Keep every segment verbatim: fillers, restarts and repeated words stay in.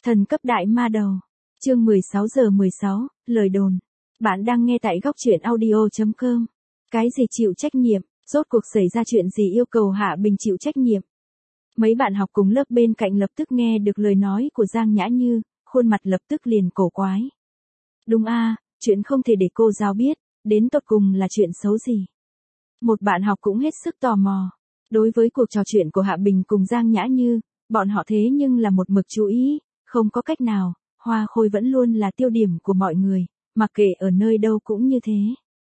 Thần cấp đại ma đầu. Chương mười sáu giờ mười sáu, lời đồn. Bạn đang nghe tại góc truyện audio chấm com. Cái gì chịu trách nhiệm, rốt cuộc xảy ra chuyện gì yêu cầu Hạ Bình chịu trách nhiệm? Mấy bạn học cùng lớp bên cạnh lập tức nghe được lời nói của Giang Nhã Như, khuôn mặt lập tức liền cổ quái. Đúng a, chuyện không thể để cô giáo biết, đến tột cùng là chuyện xấu gì? Một bạn học cũng hết sức tò mò. Đối với cuộc trò chuyện của Hạ Bình cùng Giang Nhã Như, bọn họ thế nhưng là một mực chú ý, không có cách nào, Hoa Khôi vẫn luôn là tiêu điểm của mọi người, mặc kệ ở nơi đâu cũng như thế.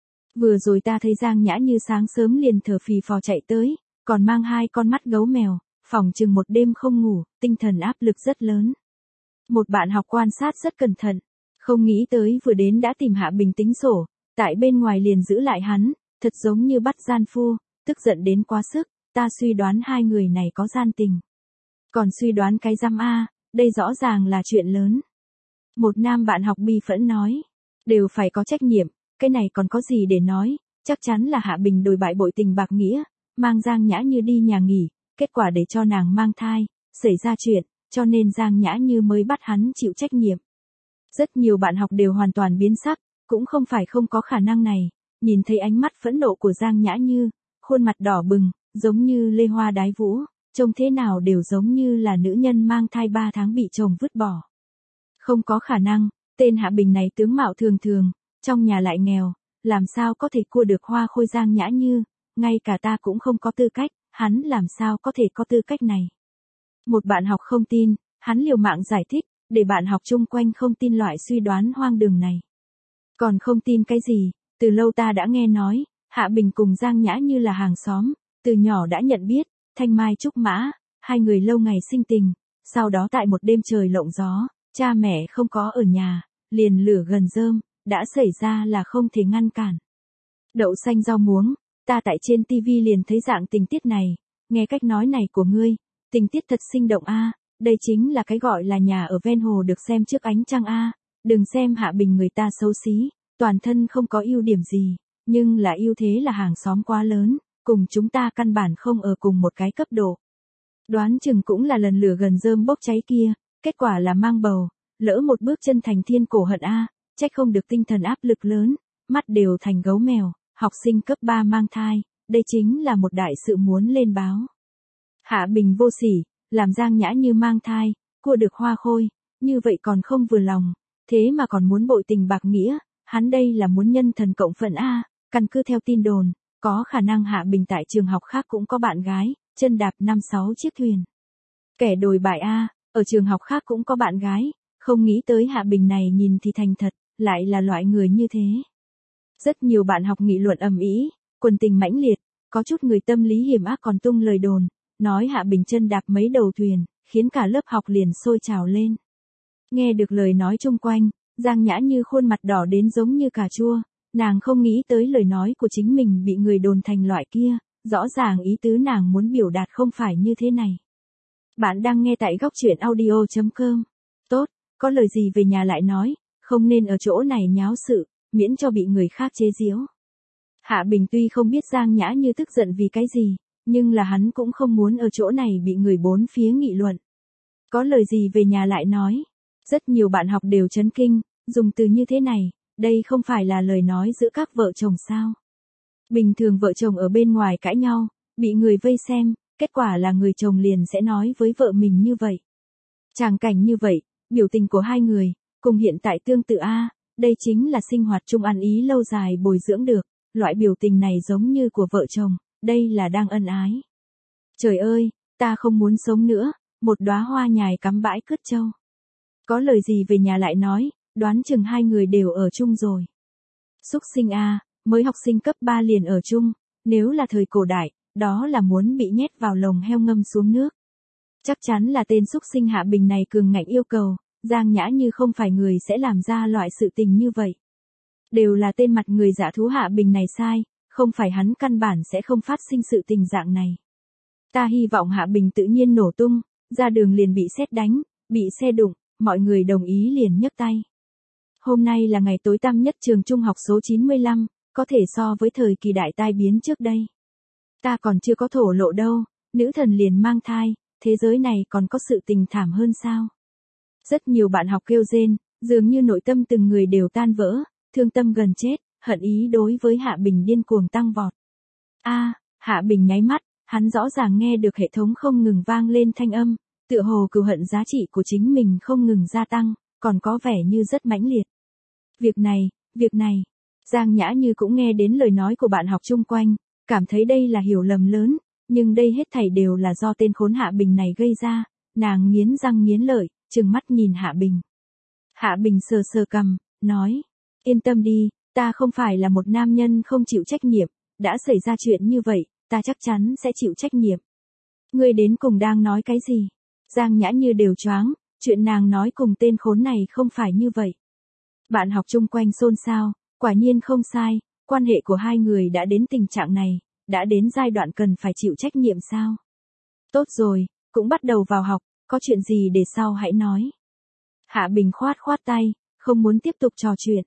Vừa rồi ta thấy Giang Nhã Như sáng sớm liền thở phì phò chạy tới, còn mang hai con mắt gấu mèo, phỏng chừng một đêm không ngủ, tinh thần áp lực rất lớn. Một bạn học quan sát rất cẩn thận, không nghĩ tới vừa đến đã tìm Hạ Bình tính sổ, tại bên ngoài liền giữ lại hắn, thật giống như bắt gian phu, tức giận đến quá sức, ta suy đoán hai người này có gian tình. Còn suy đoán cái răm a, đây rõ ràng là chuyện lớn. Một nam bạn học bi phẫn nói, đều phải có trách nhiệm, cái này còn có gì để nói, chắc chắn là Hạ Bình đồi bại bội tình bạc nghĩa, mang Giang Nhã Như đi nhà nghỉ, kết quả để cho nàng mang thai, xảy ra chuyện, cho nên Giang Nhã Như mới bắt hắn chịu trách nhiệm. Rất nhiều bạn học đều hoàn toàn biến sắc, cũng không phải không có khả năng này, nhìn thấy ánh mắt phẫn nộ của Giang Nhã Như, khuôn mặt đỏ bừng, giống như lê hoa đái vũ, trông thế nào đều giống như là nữ nhân mang thai ba tháng bị chồng vứt bỏ. Không có khả năng, tên Hạ Bình này tướng mạo thường thường, trong nhà lại nghèo, làm sao có thể cua được Hoa Khôi Giang Nhã Như, ngay cả ta cũng không có tư cách, hắn làm sao có thể có tư cách này. Một bạn học không tin, hắn liều mạng giải thích, để bạn học chung quanh không tin loại suy đoán hoang đường này. Còn không tin cái gì, từ lâu ta đã nghe nói, Hạ Bình cùng Giang Nhã Như là hàng xóm, từ nhỏ đã nhận biết, thanh mai trúc mã, hai người lâu ngày sinh tình, sau đó tại một đêm trời lộng gió, cha mẹ không có ở nhà, liền lửa gần rơm, đã xảy ra là không thể ngăn cản. Đậu xanh rau muống, ta tại trên tivi liền thấy dạng tình tiết này, nghe cách nói này của ngươi, tình tiết thật sinh động a, đây chính là cái gọi là nhà ở ven hồ được xem trước ánh trăng a, đừng xem Hạ Bình người ta xấu xí, toàn thân không có ưu điểm gì, nhưng là ưu thế là hàng xóm quá lớn, cùng chúng ta căn bản không ở cùng một cái cấp độ. Đoán chừng cũng là lần lửa gần rơm bốc cháy kia, kết quả là mang bầu, lỡ một bước chân thành thiên cổ hận a, trách không được tinh thần áp lực lớn, mắt đều thành gấu mèo, học sinh cấp ba mang thai, đây chính là một đại sự muốn lên báo. Hạ Bình vô sỉ, làm Giang Nhã Như mang thai, cua được Hoa Khôi, như vậy còn không vừa lòng, thế mà còn muốn bội tình bạc nghĩa, hắn đây là muốn nhân thần cộng phận a, căn cứ theo tin đồn, có khả năng Hạ Bình tại trường học khác cũng có bạn gái, chân đạp năm sáu chiếc thuyền. Kẻ đồi bại a, ở trường học khác cũng có bạn gái, không nghĩ tới Hạ Bình này nhìn thì thành thật, lại là loại người như thế. Rất nhiều bạn học nghị luận ầm ĩ, quần tình mãnh liệt, có chút người tâm lý hiểm ác còn tung lời đồn, nói Hạ Bình chân đạp mấy đầu thuyền, khiến cả lớp học liền sôi trào lên. Nghe được lời nói chung quanh, Giang Nhã Như khuôn mặt đỏ đến giống như cà chua, nàng không nghĩ tới lời nói của chính mình bị người đồn thành loại kia, rõ ràng ý tứ nàng muốn biểu đạt không phải như thế này. Bạn đang nghe tại góc truyện audio chấm com. Tốt, có lời gì về nhà lại nói, không nên ở chỗ này nháo sự, miễn cho bị người khác chế giễu. Hạ Bình tuy không biết Giang Nhã Như tức giận vì cái gì, nhưng là hắn cũng không muốn ở chỗ này bị người bốn phía nghị luận. Có lời gì về nhà lại nói. Rất nhiều bạn học đều chấn kinh, dùng từ như thế này, đây không phải là lời nói giữa các vợ chồng sao. Bình thường vợ chồng ở bên ngoài cãi nhau, bị người vây xem, kết quả là người chồng liền sẽ nói với vợ mình như vậy. Tràng cảnh như vậy, biểu tình của hai người, cùng hiện tại tương tự a, đây chính là sinh hoạt chung ăn ý lâu dài bồi dưỡng được, loại biểu tình này giống như của vợ chồng, đây là đang ân ái. Trời ơi, ta không muốn sống nữa, một đóa hoa nhài cắm bãi cứt trâu. Có lời gì về nhà lại nói, đoán chừng hai người đều ở chung rồi. Xúc sinh a, mới học sinh cấp ba liền ở chung, nếu là thời cổ đại, đó là muốn bị nhét vào lồng heo ngâm xuống nước. Chắc chắn là tên xúc sinh Hạ Bình này cường ngạnh yêu cầu, Giang Nhã Như không phải người sẽ làm ra loại sự tình như vậy. Đều là tên mặt người dạ thú Hạ Bình này sai, không phải hắn căn bản sẽ không phát sinh sự tình dạng này. Ta hy vọng Hạ Bình tự nhiên nổ tung, ra đường liền bị sét đánh, bị xe đụng, mọi người đồng ý liền nhấc tay. Hôm nay là ngày tối tăm nhất trường trung học số chín mươi lăm, có thể so với thời kỳ đại tai biến trước đây. Ta còn chưa có thổ lộ đâu, nữ thần liền mang thai, thế giới này còn có sự tình thảm hơn sao? Rất nhiều bạn học kêu rên, dường như nội tâm từng người đều tan vỡ, thương tâm gần chết, hận ý đối với Hạ Bình điên cuồng tăng vọt. A, Hạ Bình nháy mắt, hắn rõ ràng nghe được hệ thống không ngừng vang lên thanh âm, tựa hồ cừu hận giá trị của chính mình không ngừng gia tăng, còn có vẻ như rất mãnh liệt. Việc này, việc này, Giang Nhã Như cũng nghe đến lời nói của bạn học chung quanh, cảm thấy đây là hiểu lầm lớn, nhưng đây hết thảy đều là do tên khốn Hạ Bình này gây ra, nàng nghiến răng nghiến lợi, trừng mắt nhìn Hạ Bình. Hạ Bình sờ sờ cằm, nói, yên tâm đi, ta không phải là một nam nhân không chịu trách nhiệm, đã xảy ra chuyện như vậy, ta chắc chắn sẽ chịu trách nhiệm. Ngươi đến cùng đang nói cái gì? Giang Nhã Như đều choáng, chuyện nàng nói cùng tên khốn này không phải như vậy. Bạn học chung quanh xôn xao, quả nhiên không sai, quan hệ của hai người đã đến tình trạng này, đã đến giai đoạn cần phải chịu trách nhiệm sao? Tốt rồi, cũng bắt đầu vào học, có chuyện gì để sau hãy nói. Hạ Bình khoát khoát tay, không muốn tiếp tục trò chuyện.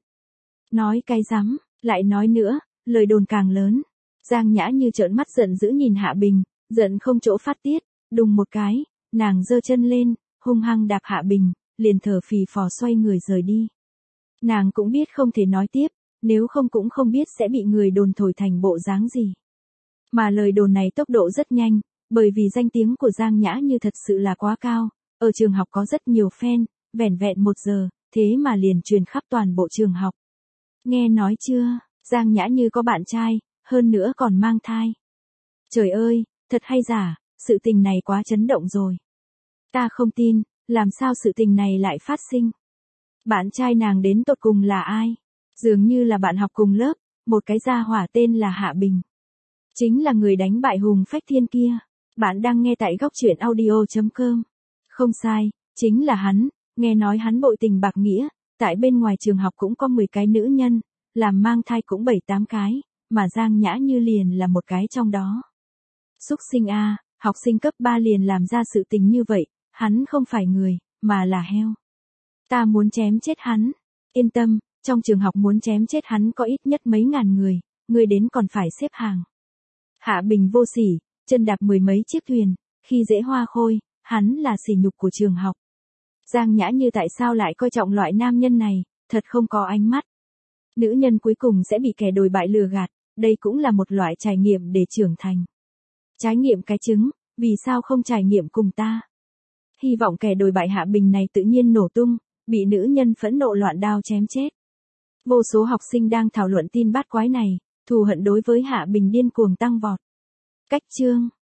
Nói cái rắm, lại nói nữa, lời đồn càng lớn. Giang Nhã Như trợn mắt giận dữ nhìn Hạ Bình, giận không chỗ phát tiết, đùng một cái, nàng giơ chân lên, hung hăng đạp Hạ Bình, liền thở phì phò xoay người rời đi. Nàng cũng biết không thể nói tiếp, nếu không cũng không biết sẽ bị người đồn thổi thành bộ dáng gì. Mà lời đồn này tốc độ rất nhanh, bởi vì danh tiếng của Giang Nhã Như thật sự là quá cao, ở trường học có rất nhiều fan, vẻn vẹn một giờ, thế mà liền truyền khắp toàn bộ trường học. Nghe nói chưa, Giang Nhã Như có bạn trai, hơn nữa còn mang thai. Trời ơi, thật hay giả, sự tình này quá chấn động rồi. Ta không tin, làm sao sự tình này lại phát sinh. Bạn trai nàng đến tột cùng là ai? Dường như là bạn học cùng lớp, một cái gia hỏa tên là Hạ Bình. Chính là người đánh bại Hùng Phách Thiên kia. Bạn đang nghe tại góc truyện audio chấm com. Không sai, chính là hắn, nghe nói hắn bội tình bạc nghĩa, tại bên ngoài trường học cũng có mười cái nữ nhân, làm mang thai cũng bảy tám cái, mà Giang Nhã Như liền là một cái trong đó. Xúc sinh A, học sinh cấp ba liền làm ra sự tình như vậy, hắn không phải người, mà là heo. Ta muốn chém chết hắn. Yên tâm, trong trường học muốn chém chết hắn có ít nhất mấy ngàn người, người đến còn phải xếp hàng. Hạ Bình vô sỉ, chân đạp mười mấy chiếc thuyền, khi dễ hoa khôi, hắn là sỉ nhục của trường học. Giang Nhã Như tại sao lại coi trọng loại nam nhân này, thật không có ánh mắt. Nữ nhân cuối cùng sẽ bị kẻ đồi bại lừa gạt, đây cũng là một loại trải nghiệm để trưởng thành. Trải nghiệm cái trứng, vì sao không trải nghiệm cùng ta? Hy vọng kẻ đồi bại Hạ Bình này tự nhiên nổ tung, bị nữ nhân phẫn nộ loạn đao chém chết. Vô số học sinh đang thảo luận tin bát quái này, thù hận đối với Hạ Bình điên cuồng tăng vọt. Cách chương